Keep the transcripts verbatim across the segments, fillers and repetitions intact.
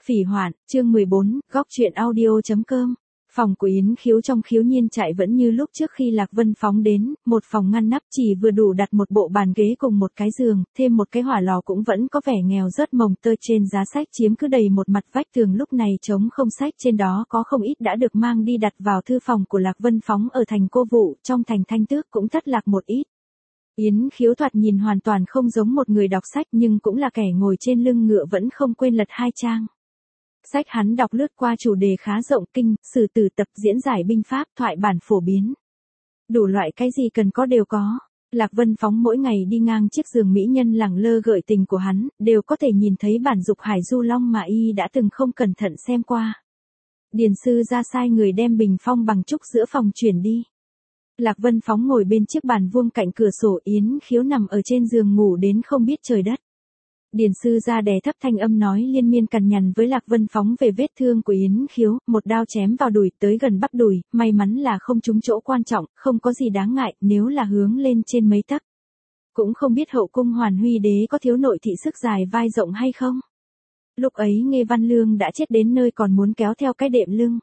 Phỉ hoạn, chương mười bốn, góc truyện audio.com. Phòng của Yến Khiếu trong Khiếu Nhiên trại vẫn như lúc trước khi Lạc Vân phóng đến, một phòng ngăn nắp chỉ vừa đủ đặt một bộ bàn ghế cùng một cái giường, thêm một cái hỏa lò cũng vẫn có vẻ nghèo rớt mồng tơi, trên giá sách chiếm cứ đầy một mặt vách tường lúc này trống không, sách trên đó có không ít đã được mang đi đặt vào thư phòng của Lạc Vân phóng ở thành Cô Vụ, trong thành Thanh Tước cũng thất lạc một ít. Yến Khiếu thoạt nhìn hoàn toàn không giống một người đọc sách nhưng cũng là kẻ ngồi trên lưng ngựa vẫn không quên lật hai trang. Sách hắn đọc lướt qua chủ đề khá rộng, kinh, sử tử tập, diễn giải binh pháp, thoại bản phổ biến. Đủ loại cái gì cần có đều có. Lạc Vân phóng mỗi ngày đi ngang chiếc giường mỹ nhân lẳng lơ gợi tình của hắn, đều có thể nhìn thấy bản Dục Hải Du Long mà y đã từng không cẩn thận xem qua. Điền sư ra sai người đem bình phong bằng trúc giữa phòng chuyển đi. Lạc Vân phóng ngồi bên chiếc bàn vuông cạnh cửa sổ, Yến Khiếu nằm ở trên giường ngủ đến không biết trời đất. Điền sư ra đè thấp thanh âm nói liên miên cằn nhằn với Lạc Vân phóng về vết thương của Yến Khiếu, một đao chém vào đùi tới gần bắp đùi, may mắn là không trúng chỗ quan trọng, không có gì đáng ngại, nếu là hướng lên trên mấy tấc. Cũng không biết hậu cung Hoàn Huy đế có thiếu nội thị sức dài vai rộng hay không. Lúc ấy Nghê Văn Lương đã chết đến nơi còn muốn kéo theo cái đệm lưng.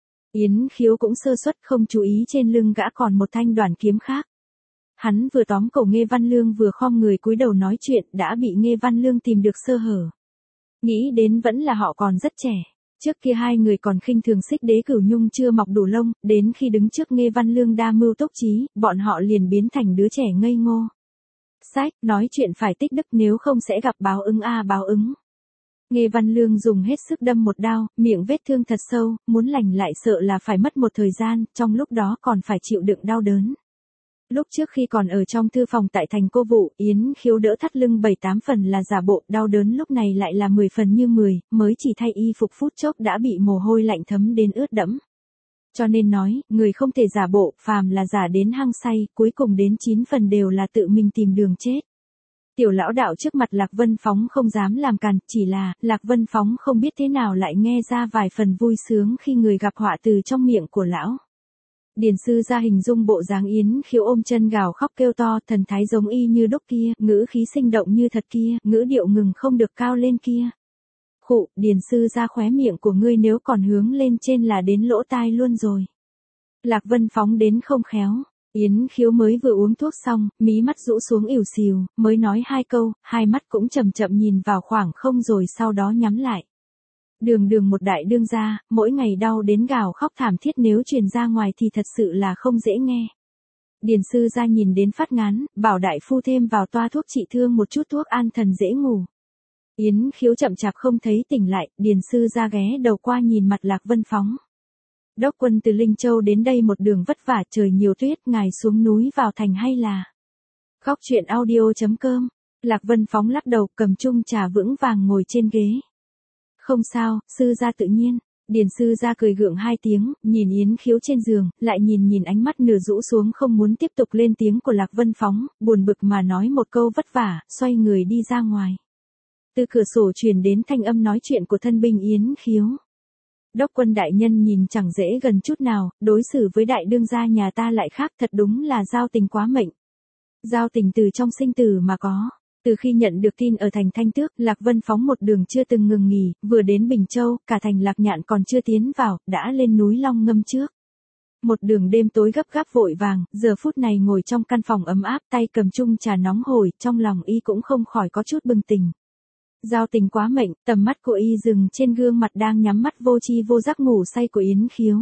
Yến Khiếu cũng sơ suất không chú ý trên lưng gã còn một thanh đoản kiếm khác. Hắn vừa tóm cổ Nghê Văn Lương vừa khom người cúi đầu nói chuyện đã bị Nghê Văn Lương tìm được sơ hở. Nghĩ đến vẫn là họ còn rất trẻ. Trước kia hai người còn khinh thường Xích Đế Cửu Nhung chưa mọc đủ lông, đến khi đứng trước Nghê Văn Lương đa mưu túc trí, bọn họ liền biến thành đứa trẻ ngây ngô. Sách, nói chuyện phải tích đức nếu không sẽ gặp báo ứng a à, báo ứng. Nghê Văn Lương dùng hết sức đâm một đao, miệng vết thương thật sâu, muốn lành lại sợ là phải mất một thời gian, trong lúc đó còn phải chịu đựng đau đớn. Lúc trước khi còn ở trong thư phòng tại thành Cô Vụ, Yến Khiếu đỡ thắt lưng bảy tám phần là giả bộ, đau đớn lúc này lại là mười phần như mười, mới chỉ thay y phục phút chốc đã bị mồ hôi lạnh thấm đến ướt đẫm. Cho nên nói, người không thể giả bộ, phàm là giả đến hăng say, cuối cùng đến chín phần đều là tự mình tìm đường chết. Tiểu lão đạo trước mặt Lạc Vân phóng không dám làm càn, chỉ là, Lạc Vân phóng không biết thế nào lại nghe ra vài phần vui sướng khi người gặp họa từ trong miệng của lão. Điền sư ra hình dung bộ dáng Yến Khiếu ôm chân gào khóc kêu to, thần thái giống y như đúc kia, ngữ khí sinh động như thật kia, ngữ điệu ngừng không được cao lên kia. Khụ, Điền sư ra khóe miệng của ngươi nếu còn hướng lên trên là đến lỗ tai luôn rồi. Lạc Vân phóng đến không khéo. Yến Khiếu mới vừa uống thuốc xong, mí mắt rũ xuống ỉu xìu, mới nói hai câu, hai mắt cũng chậm chậm nhìn vào khoảng không rồi sau đó nhắm lại. Đường đường một đại đương gia, mỗi ngày đau đến gào khóc thảm thiết nếu truyền ra ngoài thì thật sự là không dễ nghe. Điền sư ra nhìn đến phát ngán, bảo đại phu thêm vào toa thuốc trị thương một chút thuốc an thần dễ ngủ. Yến Khiếu chậm chạp không thấy tỉnh lại, Điền sư ra ghé đầu qua nhìn mặt Lạc Vân phóng. Đốc quân từ Linh Châu đến đây một đường vất vả, trời nhiều tuyết, ngài xuống núi vào thành hay là? Góc truyện audio.com. Lạc Vân phóng lắc đầu, cầm chung trà vững vàng ngồi trên ghế. Không sao, sư gia tự nhiên. Điền sư gia cười gượng hai tiếng, nhìn Yến Khiếu trên giường, lại nhìn nhìn ánh mắt nửa rũ xuống không muốn tiếp tục lên tiếng của Lạc Vân phóng, buồn bực mà nói một câu vất vả, xoay người đi ra ngoài. Từ cửa sổ truyền đến thanh âm nói chuyện của thân binh Yến Khiếu. Đốc quân đại nhân nhìn chẳng dễ gần chút nào, đối xử với đại đương gia nhà ta lại khác, thật đúng là giao tình quá mệnh. Giao tình từ trong sinh tử mà có. Từ khi nhận được tin ở thành Thanh Tước, Lạc Vân phóng một đường chưa từng ngừng nghỉ, vừa đến Bình Châu, cả thành Lạc Nhạn còn chưa tiến vào, đã lên núi Long Ngâm trước. Một đường đêm tối gấp gáp vội vàng, giờ phút này ngồi trong căn phòng ấm áp, tay cầm chung trà nóng hổi, trong lòng y cũng không khỏi có chút bừng tỉnh. Giao tình quá mệnh, tầm mắt của y dừng trên gương mặt đang nhắm mắt vô tri vô giác ngủ say của Yến Khiếu.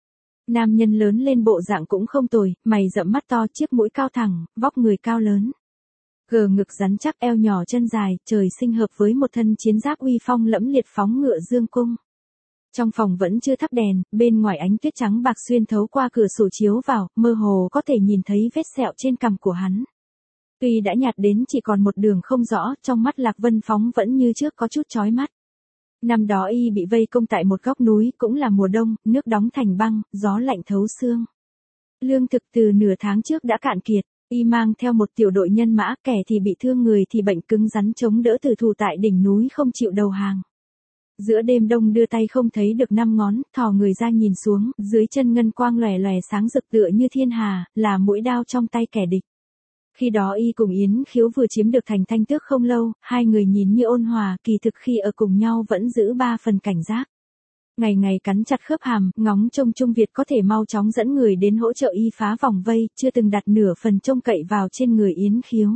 Nam nhân lớn lên bộ dạng cũng không tồi, mày rậm mắt to, chiếc mũi cao thẳng, vóc người cao lớn. Gờ ngực rắn chắc, eo nhỏ chân dài, trời sinh hợp với một thân chiến giáp uy phong lẫm liệt phóng ngựa dương cung. Trong phòng vẫn chưa thắp đèn, bên ngoài ánh tuyết trắng bạc xuyên thấu qua cửa sổ chiếu vào, mơ hồ có thể nhìn thấy vết sẹo trên cằm của hắn. Tuy đã nhạt đến chỉ còn một đường không rõ, trong mắt Lạc Vân phóng vẫn như trước có chút chói mắt. Năm đó y bị vây công tại một góc núi, cũng là mùa đông, nước đóng thành băng, gió lạnh thấu xương. Lương thực từ nửa tháng trước đã cạn kiệt. Y mang theo một tiểu đội nhân mã, kẻ thì bị thương người thì bệnh cứng rắn chống đỡ tử thủ tại đỉnh núi không chịu đầu hàng. Giữa đêm đông đưa tay không thấy được năm ngón, thò người ra nhìn xuống, dưới chân ngân quang lòe lòe sáng rực tựa như thiên hà, là mũi đao trong tay kẻ địch. Khi đó y cùng Yến Khiếu vừa chiếm được thành Thanh Tước không lâu, hai người nhìn như ôn hòa, kỳ thực khi ở cùng nhau vẫn giữ ba phần cảnh giác. Ngày ngày cắn chặt khớp hàm, ngóng trông Trung Việt có thể mau chóng dẫn người đến hỗ trợ y phá vòng vây, chưa từng đặt nửa phần trông cậy vào trên người Yến Khiếu.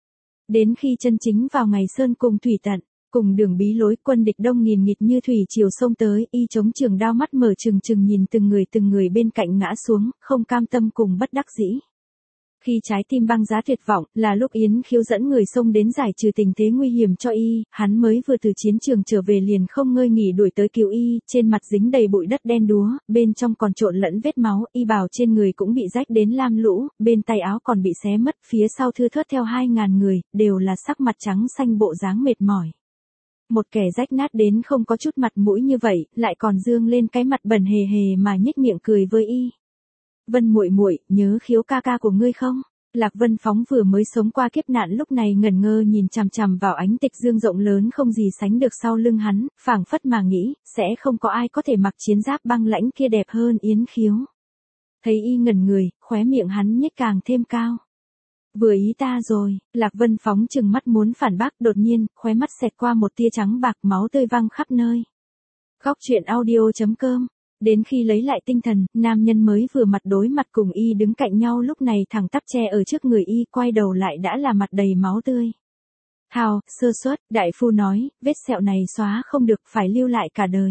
Đến khi chân chính vào ngày sơn cùng thủy tận, cùng đường bí lối, quân địch đông nghìn nghịt như thủy triều xông tới, y chống trường đao, mắt mở trừng trừng nhìn từng người từng người bên cạnh ngã xuống, không cam tâm cùng bất đắc dĩ. Khi trái tim băng giá tuyệt vọng, là lúc Yến Khiếu dẫn người xông đến giải trừ tình thế nguy hiểm cho y, hắn mới vừa từ chiến trường trở về liền không ngơi nghỉ đuổi tới cứu y, trên mặt dính đầy bụi đất đen đúa, bên trong còn trộn lẫn vết máu, y bào trên người cũng bị rách đến lam lũ, bên tay áo còn bị xé mất, phía sau thưa thớt theo hai ngàn người, đều là sắc mặt trắng xanh bộ dáng mệt mỏi. Một kẻ rách nát đến không có chút mặt mũi như vậy, lại còn dương lên cái mặt bẩn hề hề mà nhếch miệng cười với y. Vân muội muội, nhớ Khiếu ca ca của ngươi không? Lạc Vân Phóng vừa mới sống qua kiếp nạn lúc này ngẩn ngơ nhìn chằm chằm vào ánh tịch dương rộng lớn không gì sánh được sau lưng hắn, phảng phất mà nghĩ, sẽ không có ai có thể mặc chiến giáp băng lãnh kia đẹp hơn Yến Khiếu. Thấy y ngẩn người, khóe miệng hắn nhếch càng thêm cao. Vừa ý ta rồi, Lạc Vân Phóng chừng mắt muốn phản bác, đột nhiên, khóe mắt xẹt qua một tia trắng bạc, máu tươi văng khắp nơi. Góc truyện audio chấm com. Đến khi lấy lại tinh thần, nam nhân mới vừa mặt đối mặt cùng y đứng cạnh nhau lúc này thẳng tắp che ở trước người y, quay đầu lại đã là mặt đầy máu tươi. Thào, sơ suất, đại phu nói, vết sẹo này xóa không được, phải lưu lại cả đời.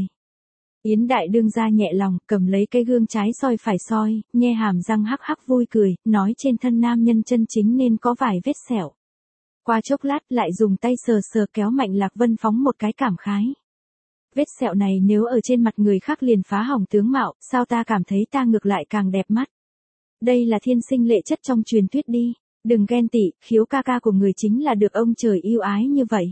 Yến đại đương gia nhẹ lòng, cầm lấy cái gương trái soi phải soi, nhe hàm răng hắc hắc vui cười, nói trên thân nam nhân chân chính nên có vài vết sẹo. Qua chốc lát lại dùng tay sờ sờ kéo mạnh Lạc Vân Phóng một cái cảm khái. Vết sẹo này nếu ở trên mặt người khác liền phá hỏng tướng mạo, sao ta cảm thấy ta ngược lại càng đẹp mắt. Đây là thiên sinh lệ chất trong truyền thuyết đi, đừng ghen tị, Khiếu ca ca của người chính là được ông trời yêu ái như vậy.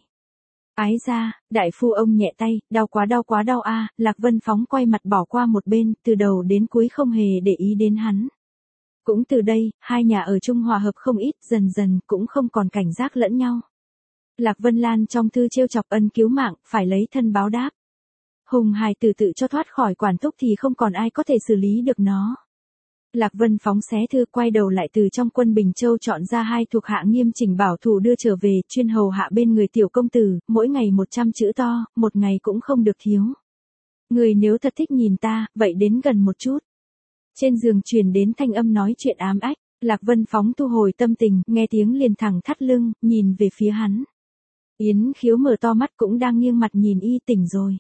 Ái ra, đại phu ông nhẹ tay, đau quá đau quá đau a. Lạc Vân Phóng quay mặt bỏ qua một bên, từ đầu đến cuối không hề để ý đến hắn. Cũng từ đây, hai nhà ở chung hòa hợp không ít, dần dần cũng không còn cảnh giác lẫn nhau. Lạc Vân Lan trong thư trêu chọc ân cứu mạng, phải lấy thân báo đáp. Hùng hài tử tự cho thoát khỏi quản thúc thì không còn ai có thể xử lý được nó. Lạc Vân Phóng xé thư, quay đầu lại từ trong quân Bình Châu chọn ra hai thuộc hạ nghiêm chỉnh bảo thủ đưa trở về, chuyên hầu hạ bên người tiểu công tử, mỗi ngày một trăm chữ to, một ngày cũng không được thiếu. Người nếu thật thích nhìn ta, vậy đến gần một chút. Trên giường truyền đến thanh âm nói chuyện ám ách, Lạc Vân Phóng thu hồi tâm tình, nghe tiếng liền thẳng thắt lưng, nhìn về phía hắn. Yến Khiếu mở to mắt cũng đang nghiêng mặt nhìn y, tỉnh rồi.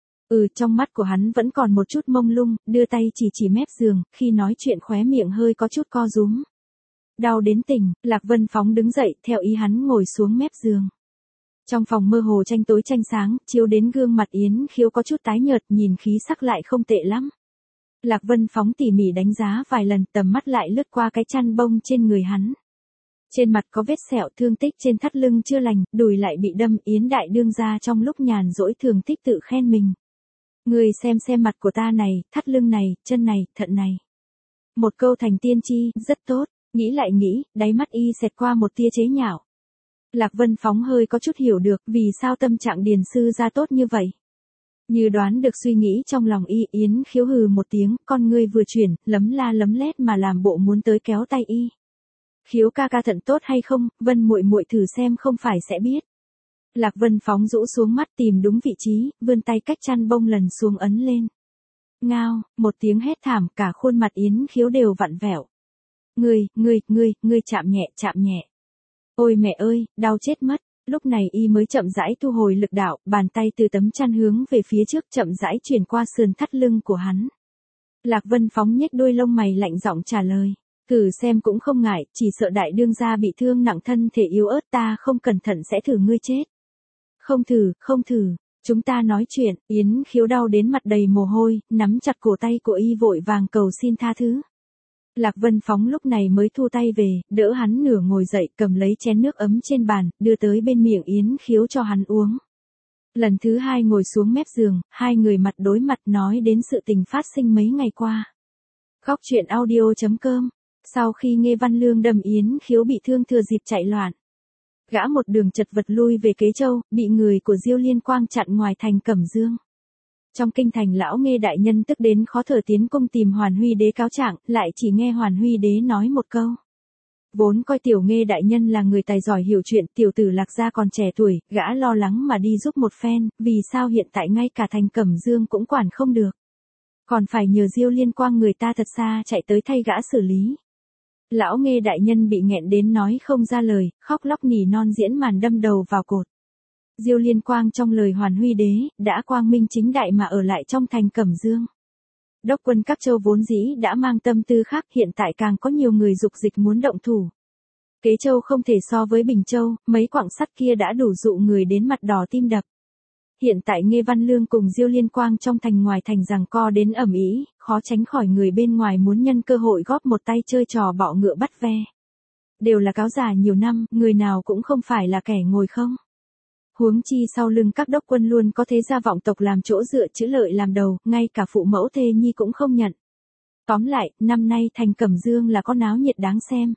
Ừ, trong mắt của hắn vẫn còn một chút mông lung, đưa tay chỉ chỉ mép giường, khi nói chuyện khóe miệng hơi có chút co rúm. Đau đến tỉnh, Lạc Vân Phóng đứng dậy, theo ý hắn ngồi xuống mép giường. Trong phòng mơ hồ tranh tối tranh sáng, chiếu đến gương mặt Yến Khiếu có chút tái nhợt, nhìn khí sắc lại không tệ lắm. Lạc Vân Phóng tỉ mỉ đánh giá vài lần, tầm mắt lại lướt qua cái chăn bông trên người hắn. Trên mặt có vết sẹo, thương tích trên thắt lưng chưa lành, đùi lại bị đâm. Yến đại đương gia trong lúc nhàn rỗi thường thích tự khen mình. Người xem xem mặt của ta này, thắt lưng này, chân này, thận này. Một câu thành tiên tri, rất tốt, nghĩ lại nghĩ, đáy mắt y xẹt qua một tia chế nhạo. Lạc Vân Phóng hơi có chút hiểu được vì sao tâm trạng điền sư ra tốt như vậy. Như đoán được suy nghĩ trong lòng y, Yến Khiếu hừ một tiếng, con ngươi vừa chuyển, lấm la lấm lét mà làm bộ muốn tới kéo tay y. Khiếu ca ca thận tốt hay không, Vân muội muội thử xem không phải sẽ biết. Lạc Vân Phóng rũ xuống mắt tìm đúng vị trí, vươn tay cách chăn bông lần xuống ấn lên. Ngao, một tiếng hét thảm, cả khuôn mặt Yến Khiếu đều vặn vẹo. Ngươi, ngươi, ngươi, ngươi chạm nhẹ, chạm nhẹ. Ôi mẹ ơi, đau chết mất. Lúc này y mới chậm rãi thu hồi lực đạo, bàn tay từ tấm chăn hướng về phía trước chậm rãi chuyển qua sườn thắt lưng của hắn. Lạc Vân Phóng nhếch đôi lông mày lạnh giọng trả lời. Cử xem cũng không ngại, chỉ sợ đại đương gia bị thương nặng thân thể yếu ớt, ta không cẩn thận sẽ thử ngươi chết. Không thử, không thử, chúng ta nói chuyện. Yến Khiếu đau đến mặt đầy mồ hôi, nắm chặt cổ tay của y vội vàng cầu xin tha thứ. Lạc Vân Phóng lúc này mới thu tay về, đỡ hắn nửa ngồi dậy, cầm lấy chén nước ấm trên bàn, đưa tới bên miệng Yến Khiếu cho hắn uống. Lần thứ hai ngồi xuống mép giường, hai người mặt đối mặt nói đến sự tình phát sinh mấy ngày qua. Góc truyện audio chấm com. Sau khi Nghê Văn Lương đâm Yến Khiếu bị thương thừa dịp chạy loạn. Gã một đường chật vật lui về Kế Châu, bị người của Diêu Liên Quang chặn ngoài thành Cẩm Dương. Trong kinh thành lão Nghê đại nhân tức đến khó thở tiến cung tìm Hoàn Huy đế cáo trạng, lại chỉ nghe Hoàn Huy đế nói một câu. Vốn coi Tiểu Nghê đại nhân là người tài giỏi hiểu chuyện, tiểu tử Lạc gia còn trẻ tuổi, gã lo lắng mà đi giúp một phen, vì sao hiện tại ngay cả thành Cẩm Dương cũng quản không được. Còn phải nhờ Diêu Liên Quang người ta thật xa chạy tới thay gã xử lý. Lão Nghê đại nhân bị nghẹn đến nói không ra lời, khóc lóc nỉ non diễn màn đâm đầu vào cột. Diêu Liên Quang trong lời Hoàn Huy đế, đã quang minh chính đại mà ở lại trong thành Cẩm Dương. Đốc quân các châu vốn dĩ đã mang tâm tư khác, hiện tại càng có nhiều người dục dịch muốn động thủ. Kế Châu không thể so với Bình Châu, mấy quặng sắt kia đã đủ dụ người đến mặt đỏ tim đập. Hiện tại Nghê Văn Lương cùng Diêu Liên Quang trong thành ngoài thành giằng co đến ầm ĩ, khó tránh khỏi người bên ngoài muốn nhân cơ hội góp một tay chơi trò bọ ngựa bắt ve. Đều là cáo già nhiều năm, người nào cũng không phải là kẻ ngồi không. Huống chi sau lưng các đốc quân luôn có thế gia vọng tộc làm chỗ dựa chữ lợi làm đầu, ngay cả phụ mẫu thê nhi cũng không nhận. Tóm lại, năm nay thành Cẩm Dương là có náo nhiệt đáng xem.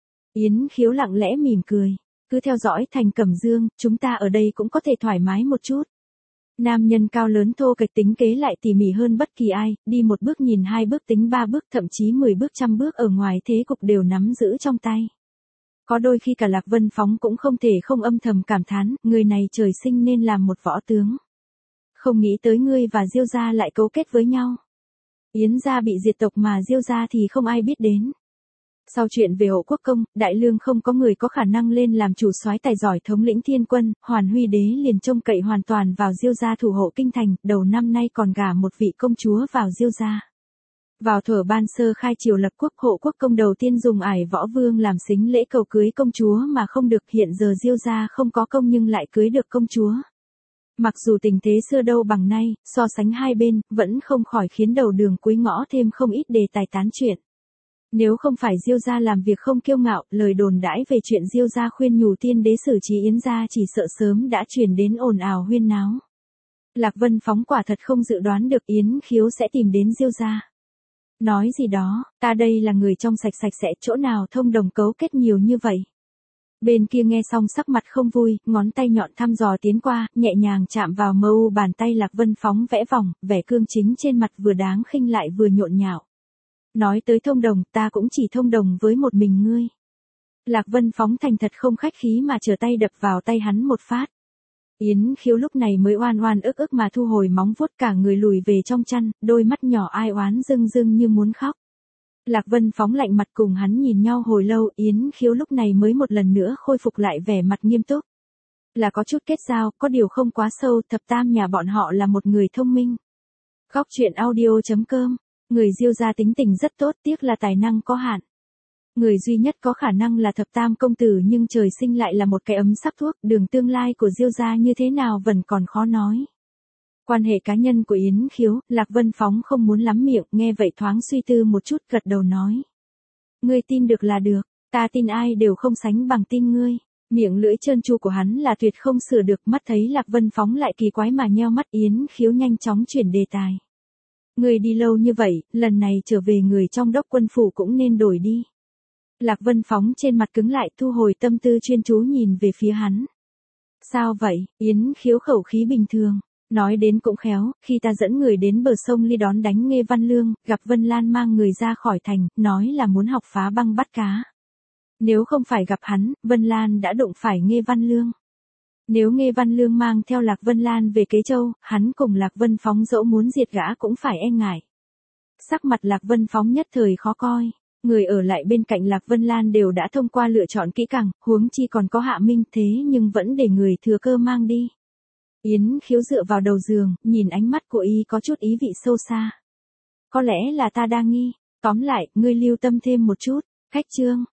Yến Khiếu lặng lẽ mỉm cười. Cứ theo dõi thành Cẩm Dương, chúng ta ở đây cũng có thể thoải mái một chút. Nam nhân cao lớn thô kệch tính kế lại tỉ mỉ hơn bất kỳ ai, đi một bước nhìn hai bước tính ba bước thậm chí mười bước trăm bước ở ngoài thế cục đều nắm giữ trong tay. Có đôi khi cả Lạc Vân Phóng cũng không thể không âm thầm cảm thán, người này trời sinh nên làm một võ tướng. Không nghĩ tới ngươi và Diêu gia lại cấu kết với nhau. Yến gia bị diệt tộc mà Diêu gia thì không ai biết đến. Sau chuyện về Hộ Quốc Công, Đại Lương không có người có khả năng lên làm chủ soái tài giỏi thống lĩnh thiên quân, Hoàn Huy đế liền trông cậy hoàn toàn vào Diêu gia thủ hộ kinh thành, đầu năm nay còn gả một vị công chúa vào Diêu gia. Vào thuở ban sơ khai triều lập quốc, Hộ Quốc Công đầu tiên dùng ải võ vương làm sính lễ cầu cưới công chúa mà không được, hiện giờ Diêu gia không có công nhưng lại cưới được công chúa. Mặc dù tình thế xưa đâu bằng nay, so sánh hai bên, vẫn không khỏi khiến đầu đường cuối ngõ thêm không ít đề tài tán chuyện. Nếu không phải Diêu gia làm việc không kiêu ngạo, lời đồn đãi về chuyện Diêu gia khuyên nhủ tiên đế xử trí Yến gia chỉ sợ sớm đã truyền đến ồn ào huyên náo. Lạc Vân Phóng quả thật không dự đoán được Yến Khiếu sẽ tìm đến Diêu gia. Nói gì đó, ta đây là người trong sạch sạch sẽ, chỗ nào thông đồng cấu kết nhiều như vậy. Bên kia nghe xong sắc mặt không vui, ngón tay nhọn thăm dò tiến qua, nhẹ nhàng chạm vào mờ u bàn tay Lạc Vân Phóng vẽ vòng, vẻ cương chính trên mặt vừa đáng khinh lại vừa nhộn nhạo. Nói tới thông đồng, ta cũng chỉ thông đồng với một mình ngươi. Lạc Vân Phóng thành thật không khách khí mà trở tay đập vào tay hắn một phát. Yến Khiếu lúc này mới oan oan ức ức mà thu hồi móng vuốt, cả người lùi về trong chăn, đôi mắt nhỏ ai oán rưng rưng như muốn khóc. Lạc Vân Phóng lạnh mặt cùng hắn nhìn nhau hồi lâu, Yến Khiếu lúc này mới một lần nữa khôi phục lại vẻ mặt nghiêm túc. Là có chút kết giao, có điều không quá sâu, thập tam nhà bọn họ là một người thông minh. Góc truyện audio chấm com. Người Diêu gia tính tình rất tốt, tiếc là tài năng có hạn. Người duy nhất có khả năng là thập tam công tử, nhưng trời sinh lại là một cái ấm sắc thuốc, đường tương lai của Diêu gia như thế nào vẫn còn khó nói. Quan hệ cá nhân của Yến Khiếu, Lạc Vân Phóng không muốn lắm miệng, nghe vậy thoáng suy tư một chút gật đầu nói. Ngươi tin được là được, ta tin ai đều không sánh bằng tin ngươi. Miệng lưỡi trơn tru của hắn là tuyệt không sửa được, mắt thấy Lạc Vân Phóng lại kỳ quái mà nheo mắt, Yến Khiếu nhanh chóng chuyển đề tài. Người đi lâu như vậy, lần này trở về người trong đốc quân phủ cũng nên đổi đi. Lạc Vân Phóng trên mặt cứng lại, thu hồi tâm tư chuyên chú nhìn về phía hắn. Sao vậy? Yến Khiếu khẩu khí bình thường. Nói đến cũng khéo, khi ta dẫn người đến bờ sông Ly đón đánh Nghê Văn Lương, gặp Vân Lan mang người ra khỏi thành, nói là muốn học phá băng bắt cá. Nếu không phải gặp hắn, Vân Lan đã đụng phải Nghê Văn Lương. Nếu Nghê Văn Lương mang theo Lạc Vân Lan về Kế Châu, hắn cùng Lạc Vân Phóng dẫu muốn diệt gã cũng phải e ngại. Sắc mặt Lạc Vân Phóng nhất thời khó coi. Người ở lại bên cạnh Lạc Vân Lan đều đã thông qua lựa chọn kỹ càng, huống chi còn có Hạ Minh, thế nhưng vẫn để người thừa cơ mang đi. Yến Khiếu dựa vào đầu giường, nhìn ánh mắt của y có chút ý vị sâu xa. Có lẽ là ta đa nghi, tóm lại, ngươi lưu tâm thêm một chút. Khách chương.